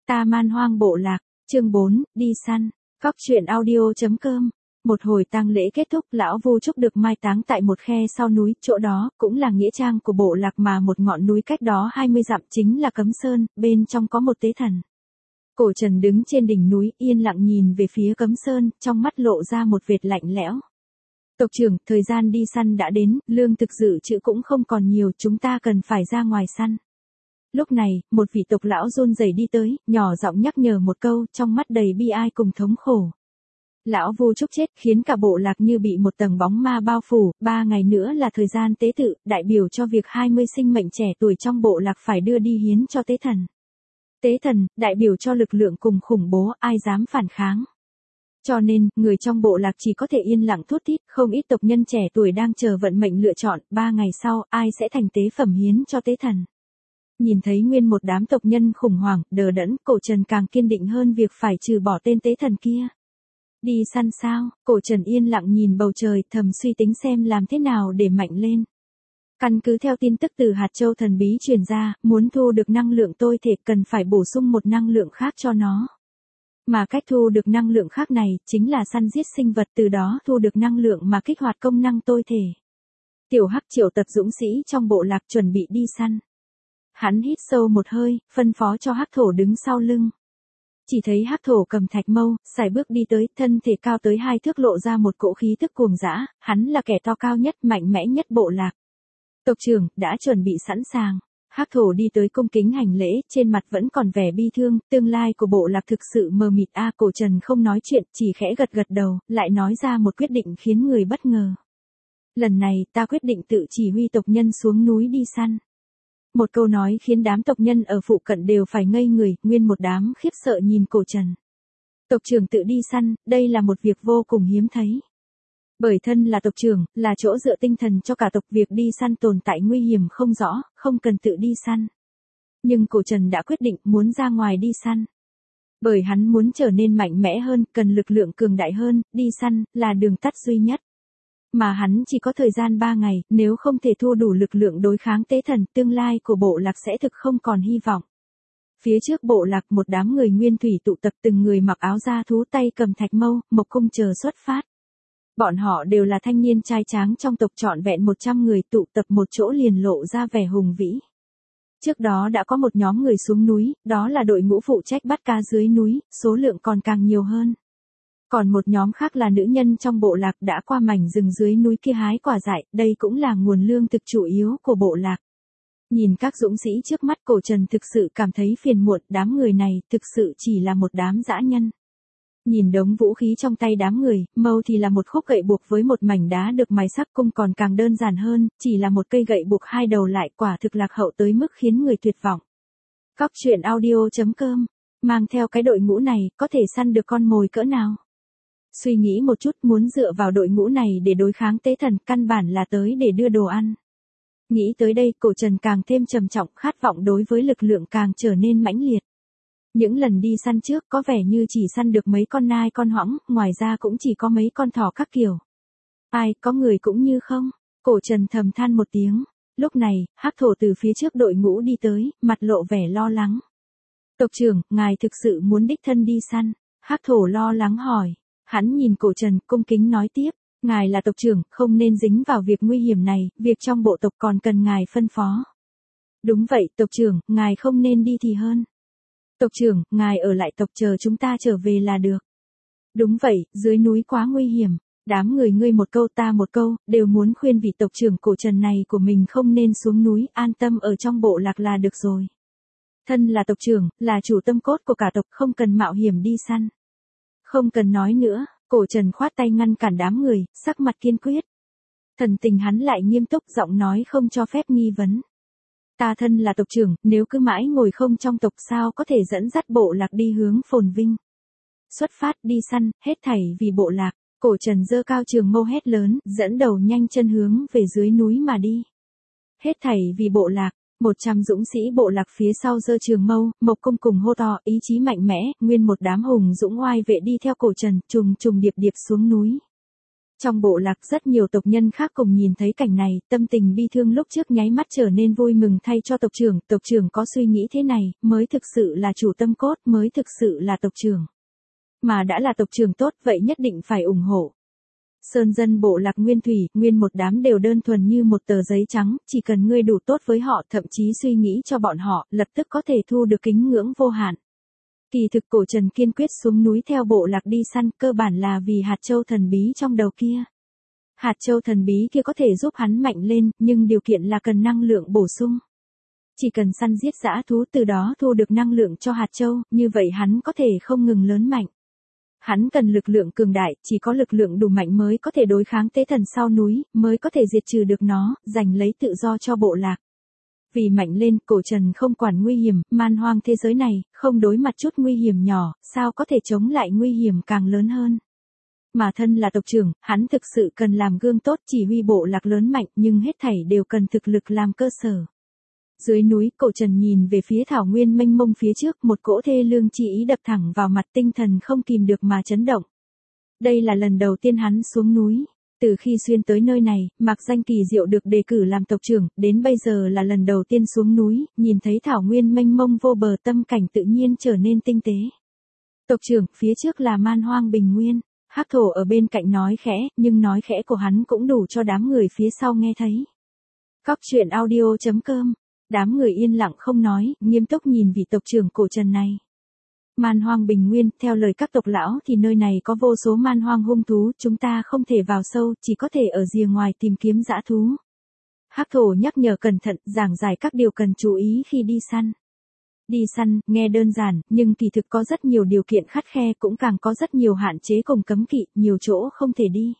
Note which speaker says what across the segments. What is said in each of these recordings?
Speaker 1: Ta man hoang bộ lạc, chương 4, đi săn. Cóc truyện audio.com. Một hồi tang lễ kết thúc, lão Vu Trúc được mai táng tại một khe sau núi, chỗ đó cũng là nghĩa trang của bộ lạc mà một ngọn núi cách đó 20 dặm chính là Cấm Sơn, bên trong có một tế thần. Cổ Trần đứng trên đỉnh núi, yên lặng nhìn về phía Cấm Sơn, trong mắt lộ ra một vệt lạnh lẽo. Tộc trưởng, thời gian đi săn đã đến, lương thực dự trữ cũng không còn nhiều, chúng ta cần phải ra ngoài săn. Lúc này, một vị tộc lão run rẩy đi tới, nhỏ giọng nhắc nhở một câu, trong mắt đầy bi ai cùng thống khổ. Lão Vu Trúc chết khiến cả bộ lạc như bị một tầng bóng ma bao phủ, 3 ngày nữa là thời gian tế tự, đại biểu cho việc 20 sinh mệnh trẻ tuổi trong bộ lạc phải đưa đi hiến cho tế thần. Tế thần, đại biểu cho lực lượng cùng khủng bố, ai dám phản kháng. Cho nên, người trong bộ lạc chỉ có thể yên lặng thút thít, không ít tộc nhân trẻ tuổi đang chờ vận mệnh lựa chọn, 3 ngày sau, ai sẽ thành tế phẩm hiến cho tế thần. Nhìn thấy nguyên một đám tộc nhân khủng hoảng, đờ đẫn, Cổ Trần càng kiên định hơn việc phải trừ bỏ tên tế thần kia. Đi săn sao? Cổ Trần yên lặng nhìn bầu trời, thầm suy tính xem làm thế nào để mạnh lên. Căn cứ theo tin tức từ hạt châu thần bí truyền ra, muốn thu được năng lượng tôi thể cần phải bổ sung một năng lượng khác cho nó. Mà cách thu được năng lượng khác này, chính là săn giết sinh vật, từ đó thu được năng lượng mà kích hoạt công năng tôi thể. Tiểu Hắc triệu tập dũng sĩ trong bộ lạc chuẩn bị đi săn. Hắn hít sâu một hơi, phân phó cho Hắc Thổ đứng sau lưng. Chỉ thấy Hắc Thổ cầm thạch mâu, sải bước đi tới, thân thể cao tới 2 thước lộ ra một cỗ khí tức cuồng dã, hắn là kẻ to cao nhất, mạnh mẽ nhất bộ lạc. Tộc trưởng, đã chuẩn bị sẵn sàng. Hắc Thổ đi tới cung kính hành lễ, trên mặt vẫn còn vẻ bi thương, tương lai của bộ lạc thực sự mờ mịt. Cổ Trần không nói chuyện, chỉ khẽ gật gật đầu, lại nói ra một quyết định khiến người bất ngờ. Lần này, ta quyết định tự chỉ huy tộc nhân xuống núi đi săn. Một câu nói khiến đám tộc nhân ở phụ cận đều phải ngây người, nguyên một đám khiếp sợ nhìn Cổ Trần. Tộc trưởng tự đi săn, đây là một việc vô cùng hiếm thấy. Bởi thân là tộc trưởng, là chỗ dựa tinh thần cho cả tộc, việc đi săn tồn tại nguy hiểm không rõ, không cần tự đi săn. Nhưng Cổ Trần đã quyết định muốn ra ngoài đi săn. Bởi hắn muốn trở nên mạnh mẽ hơn, cần lực lượng cường đại hơn, đi săn là đường tắt duy nhất. Mà hắn chỉ có thời gian 3 ngày, nếu không thể thu đủ lực lượng đối kháng tế thần, tương lai của bộ lạc sẽ thực không còn hy vọng. Phía trước bộ lạc một đám người nguyên thủy tụ tập, từng người mặc áo da thú, tay cầm thạch mâu, mộc cung chờ xuất phát. Bọn họ đều là thanh niên trai tráng trong tộc, trọn vẹn 100 người tụ tập một chỗ liền lộ ra vẻ hùng vĩ. Trước đó đã có một nhóm người xuống núi, đó là đội ngũ phụ trách bắt cá dưới núi, số lượng còn càng nhiều hơn. Còn một nhóm khác là nữ nhân trong bộ lạc đã qua mảnh rừng dưới núi kia hái quả dại, đây cũng là nguồn lương thực chủ yếu của bộ lạc. Nhìn các dũng sĩ trước mắt, Cổ Trần thực sự cảm thấy phiền muộn, đám người này thực sự chỉ là một đám dã nhân. Nhìn đống vũ khí trong tay đám người, mâu thì là một khúc gậy buộc với một mảnh đá được mài sắc, cung còn càng đơn giản hơn, chỉ là một cây gậy buộc 2 đầu lại, quả thực lạc hậu tới mức khiến người tuyệt vọng. Cóc truyện audio.com, mang theo cái đội ngũ này, có thể săn được con mồi cỡ nào? Suy nghĩ một chút, muốn dựa vào đội ngũ này để đối kháng tế thần, căn bản là tới để đưa đồ ăn. Nghĩ tới đây, Cổ Trần càng thêm trầm trọng, khát vọng đối với lực lượng càng trở nên mãnh liệt. Những lần đi săn trước có vẻ như chỉ săn được mấy con nai con hoãng, ngoài ra cũng chỉ có mấy con thỏ các kiểu. Ai, có người cũng như không? Cổ Trần thầm than một tiếng. Lúc này, Hắc Thổ từ phía trước đội ngũ đi tới, mặt lộ vẻ lo lắng. Tộc trưởng, ngài thực sự muốn đích thân đi săn? Hắc Thổ lo lắng hỏi. Hắn nhìn Cổ Trần, cung kính nói tiếp, ngài là tộc trưởng, không nên dính vào việc nguy hiểm này, việc trong bộ tộc còn cần ngài phân phó. Đúng vậy, tộc trưởng, ngài không nên đi thì hơn. Tộc trưởng, ngài ở lại tộc chờ chúng ta trở về là được. Đúng vậy, dưới núi quá nguy hiểm. Đám người ngươi một câu ta một câu, đều muốn khuyên vị tộc trưởng Cổ Trần này của mình không nên xuống núi, an tâm ở trong bộ lạc là được rồi. Thân là tộc trưởng, là chủ tâm cốt của cả tộc, không cần mạo hiểm đi săn. Không cần nói nữa, Cổ Trần khoát tay ngăn cản đám người, sắc mặt kiên quyết. Thần tình hắn lại nghiêm túc, giọng nói không cho phép nghi vấn. Ta thân là tộc trưởng, nếu cứ mãi ngồi không trong tộc sao có thể dẫn dắt bộ lạc đi hướng phồn vinh. Xuất phát đi săn, hết thảy vì bộ lạc. Cổ Trần giơ cao trường mâu hét lớn, dẫn đầu nhanh chân hướng về dưới núi mà đi. Hết thảy vì bộ lạc. 100 dũng sĩ bộ lạc phía sau giơ trường mâu, mộc cung cùng hô to, ý chí mạnh mẽ, nguyên một đám hùng dũng oai vệ đi theo Cổ Trần, trùng trùng điệp điệp xuống núi. Trong bộ lạc rất nhiều tộc nhân khác cùng nhìn thấy cảnh này, tâm tình bi thương lúc trước nháy mắt trở nên vui mừng thay cho tộc trưởng có suy nghĩ thế này, mới thực sự là chủ tâm cốt, mới thực sự là tộc trưởng. Mà đã là tộc trưởng tốt vậy nhất định phải ủng hộ. Sơn dân bộ lạc Nguyên Thủy, nguyên một đám đều đơn thuần như một tờ giấy trắng, chỉ cần ngươi đủ tốt với họ, thậm chí suy nghĩ cho bọn họ, lập tức có thể thu được kính ngưỡng vô hạn. Kỳ thực Cổ Trần kiên quyết xuống núi theo bộ lạc đi săn, cơ bản là vì hạt châu thần bí trong đầu kia. Hạt châu thần bí kia có thể giúp hắn mạnh lên, nhưng điều kiện là cần năng lượng bổ sung. Chỉ cần săn giết dã thú từ đó thu được năng lượng cho hạt châu, như vậy hắn có thể không ngừng lớn mạnh. Hắn cần lực lượng cường đại, chỉ có lực lượng đủ mạnh mới có thể đối kháng tế thần sau núi, mới có thể diệt trừ được nó, giành lấy tự do cho bộ lạc. Vì mạnh lên, Cổ Trần không quản nguy hiểm, man hoang thế giới này, không đối mặt chút nguy hiểm nhỏ, sao có thể chống lại nguy hiểm càng lớn hơn. Mà thân là tộc trưởng, hắn thực sự cần làm gương tốt chỉ huy bộ lạc lớn mạnh, nhưng hết thảy đều cần thực lực làm cơ sở. Dưới núi, Cổ Trần nhìn về phía thảo nguyên mênh mông phía trước, một cỗ thê lương chi ý đập thẳng vào mặt, tinh thần không kìm được mà chấn động. Đây là lần đầu tiên hắn xuống núi. Từ khi xuyên tới nơi này, Mạc Danh kỳ diệu được đề cử làm tộc trưởng, đến bây giờ là lần đầu tiên xuống núi, nhìn thấy thảo nguyên mênh mông vô bờ, tâm cảnh tự nhiên trở nên tinh tế. Tộc trưởng, phía trước là man hoang bình nguyên. Hắc Thổ ở bên cạnh nói khẽ, nhưng nói khẽ của hắn cũng đủ cho đám người phía sau nghe thấy. Cóc truyện audio.com. Đám người yên lặng không nói, nghiêm túc nhìn vị tộc trưởng Cổ Trần này. Man hoang bình nguyên, theo lời các tộc lão thì nơi này có vô số man hoang hung thú, chúng ta không thể vào sâu, chỉ có thể ở rìa ngoài tìm kiếm dã thú. Hắc Thổ nhắc nhở cẩn thận, giảng giải các điều cần chú ý khi đi săn. Đi săn, nghe đơn giản, nhưng kỳ thực có rất nhiều điều kiện khắt khe, cũng càng có rất nhiều hạn chế cùng cấm kỵ, nhiều chỗ không thể đi.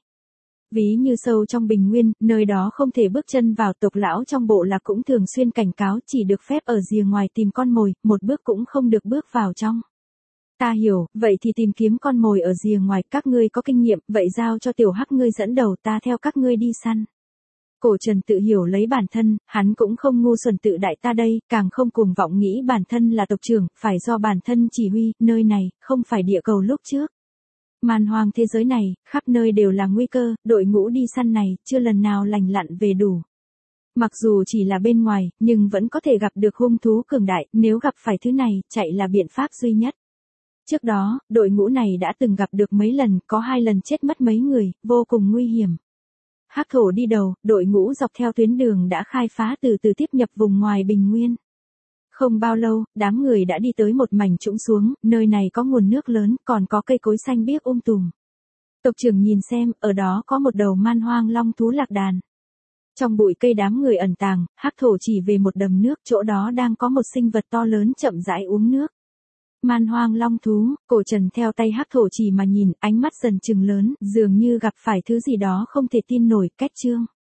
Speaker 1: Ví như sâu trong bình nguyên, nơi đó không thể bước chân vào, tộc lão trong bộ lạc cũng thường xuyên cảnh cáo chỉ được phép ở rìa ngoài tìm con mồi, một bước cũng không được bước vào trong. Ta hiểu, vậy thì tìm kiếm con mồi ở rìa ngoài, các ngươi có kinh nghiệm, vậy giao cho tiểu Hắc ngươi dẫn đầu, ta theo các ngươi đi săn. Cổ Trần tự hiểu lấy bản thân, hắn cũng không ngu xuẩn tự đại ta đây, càng không cuồng vọng nghĩ bản thân là tộc trưởng, phải do bản thân chỉ huy, nơi này, không phải địa cầu lúc trước. Man hoang thế giới này, khắp nơi đều là nguy cơ, đội ngũ đi săn này, chưa lần nào lành lặn về đủ. Mặc dù chỉ là bên ngoài, nhưng vẫn có thể gặp được hung thú cường đại, nếu gặp phải thứ này, chạy là biện pháp duy nhất. Trước đó, đội ngũ này đã từng gặp được mấy lần, có 2 lần chết mất mấy người, vô cùng nguy hiểm. Hắc Thổ đi đầu, đội ngũ dọc theo tuyến đường đã khai phá từ từ tiếp nhập vùng ngoài bình nguyên. Không bao lâu, đám người đã đi tới một mảnh trũng xuống, nơi này có nguồn nước lớn, còn có cây cối xanh biếc tùm. Tộc trưởng nhìn xem, ở đó có một đầu man hoang long thú lạc đàn. Trong bụi cây đám người ẩn tàng, Hắc Thổ chỉ về một đầm nước, chỗ đó đang có một sinh vật to lớn chậm rãi uống nước. Man hoang long thú, Cổ Trần theo tay Hắc Thổ chỉ mà nhìn, ánh mắt dần trừng lớn, dường như gặp phải thứ gì đó không thể tin nổi, kết chương.